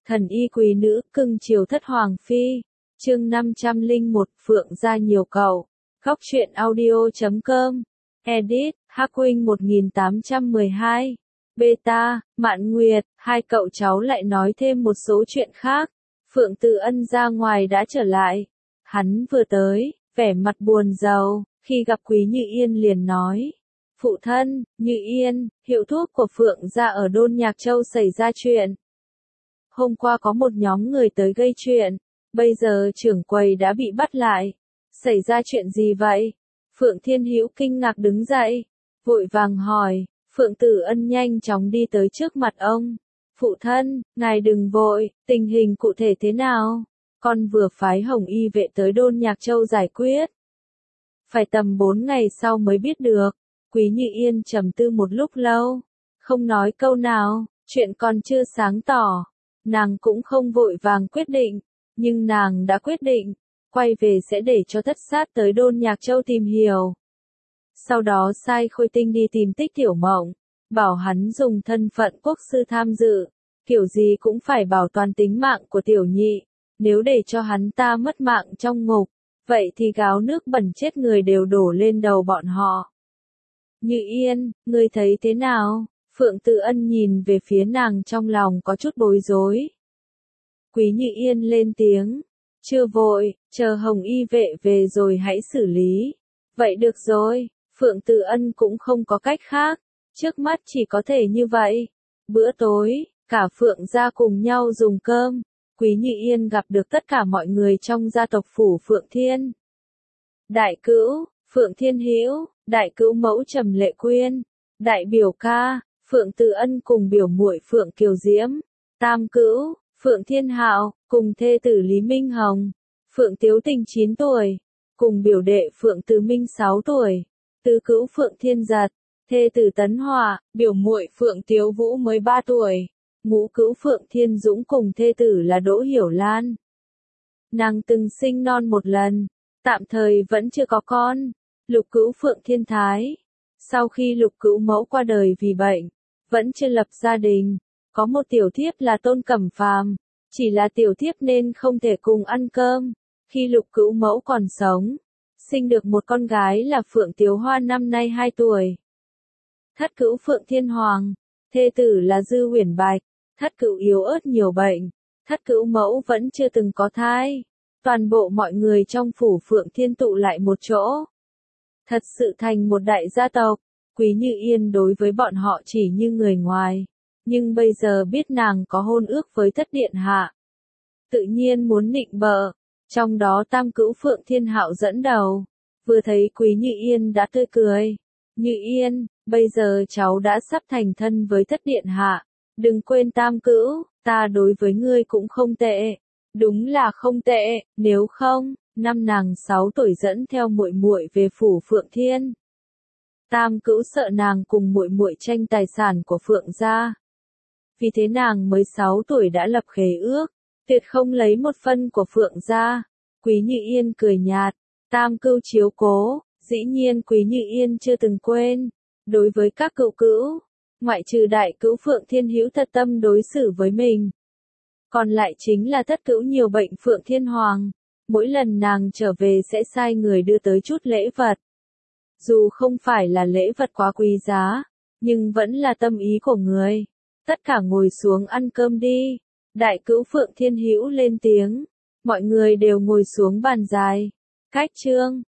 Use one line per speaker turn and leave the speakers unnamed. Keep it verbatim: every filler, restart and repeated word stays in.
Thần y quý nữ, cưng chiều thất hoàng phi. Chương năm trăm lẻ một, Phượng gia nhiều cậu. Góc truyện audio chấm com. Edit, Hắc Huynh một nghìn tám trăm mười hai. Beta, Mạn Nguyệt, hai cậu cháu lại nói thêm một số chuyện khác. Phượng Tự Ân ra ngoài đã trở lại. Hắn vừa tới, vẻ mặt buồn rầu, khi gặp Quý Như Yên liền nói. Phụ thân, Như Yên, hiệu thuốc của Phượng gia ở Đôn Nhạc Châu xảy ra chuyện. Hôm qua có một nhóm người tới gây chuyện, bây giờ trưởng quầy đã bị bắt lại. Xảy ra chuyện gì vậy? Phượng Thiên Hữu kinh ngạc đứng dậy, vội vàng hỏi. Phượng Tử Ân nhanh chóng đi tới trước mặt ông. Phụ thân, ngài đừng vội, tình hình cụ thể thế nào? Con vừa phái Hồng Y vệ tới Đôn Nhạc Châu giải quyết. Phải tầm bốn ngày sau mới biết được. Quý Như Yên trầm tư một lúc lâu, không nói câu nào, chuyện còn chưa sáng tỏ. Nàng cũng không vội vàng quyết định, nhưng nàng đã quyết định, quay về sẽ để cho Thất Sát tới Đôn Nhạc Châu tìm hiểu. Sau đó sai Khôi Tinh đi tìm Tích Tiểu Mộng, bảo hắn dùng thân phận quốc sư tham dự, kiểu gì cũng phải bảo toàn tính mạng của Tiểu Nhị, nếu để cho hắn ta mất mạng trong ngục, vậy thì gáo nước bẩn chết người đều đổ lên đầu bọn họ. Như Yên, ngươi thấy thế nào? Phượng Tự Ân nhìn về phía nàng trong lòng có chút bối rối. Quý Như Yên lên tiếng, chưa vội, chờ Hồng Y vệ về rồi hãy xử lý. Vậy được rồi, Phượng Tự Ân cũng không có cách khác, trước mắt chỉ có thể như vậy. Bữa tối, cả Phượng gia cùng nhau dùng cơm, Quý Như Yên gặp được tất cả mọi người trong gia tộc phủ Phượng Thiên. Đại cữu, Phượng Thiên Hữu, đại cữu mẫu Trầm Lệ Quyên, đại biểu ca, Phượng Tự Ân cùng biểu muội Phượng Kiều Diễm, tam cữu, Phượng Thiên Hạo, cùng thê tử Lý Minh Hồng, Phượng Tiếu Tình chín tuổi, cùng biểu đệ Phượng Từ Minh sáu tuổi, tứ cữu Phượng Thiên Giật, thê tử Tấn Hòa, biểu muội Phượng Tiếu Vũ mới ba tuổi, ngũ cữu Phượng Thiên Dũng cùng thê tử là Đỗ Hiểu Lan. Nàng từng sinh non một lần, tạm thời vẫn chưa có con. Lục cữu Phượng Thiên Thái, sau khi lục cữu mẫu qua đời vì bệnh, vẫn chưa lập gia đình, có một tiểu thiếp là Tôn Cẩm Phàm, chỉ là tiểu thiếp nên không thể cùng ăn cơm. Khi lục cữu mẫu còn sống, sinh được một con gái là Phượng Tiếu Hoa năm nay hai tuổi. Thất cữu Phượng Thiên Hoàng, thê tử là Dư Huyền Bạch, thất cữu yếu ớt nhiều bệnh, thất cữu mẫu vẫn chưa từng có thai. Toàn bộ mọi người trong phủ Phượng Thiên tụ lại một chỗ. Thật sự thành một đại gia tộc, Quý Như Yên đối với bọn họ chỉ như người ngoài, nhưng bây giờ biết nàng có hôn ước với Thất Điện Hạ. Tự nhiên muốn nịnh bợ, trong đó tam cữu Phượng Thiên Hạo dẫn đầu, vừa thấy Quý Như Yên đã tươi cười. Như Yên, bây giờ cháu đã sắp thành thân với Thất Điện Hạ, đừng quên tam cữu, ta đối với ngươi cũng không tệ. Đúng là không tệ, nếu không, năm nàng sáu tuổi dẫn theo muội muội về phủ Phượng Thiên. Tam cữu sợ nàng cùng muội muội tranh tài sản của Phượng gia. Vì thế nàng mới sáu tuổi đã lập khế ước, tuyệt không lấy một phân của Phượng gia. Quý Như Yên cười nhạt, tam cữu chiếu cố, dĩ nhiên Quý Như Yên chưa từng quên. Đối với các cữu cữu, ngoại trừ đại cữu Phượng Thiên Hữu thật tâm đối xử với mình. Còn lại chính là thất cữu nhiều bệnh Phượng Thiên Hoàng, mỗi lần nàng trở về sẽ sai người đưa tới chút lễ vật. Dù không phải là lễ vật quá quý giá, nhưng vẫn là tâm ý của người. Tất cả ngồi xuống ăn cơm đi. Đại cữu Phượng Thiên Hữu lên tiếng, mọi người đều ngồi xuống bàn dài. Cách chương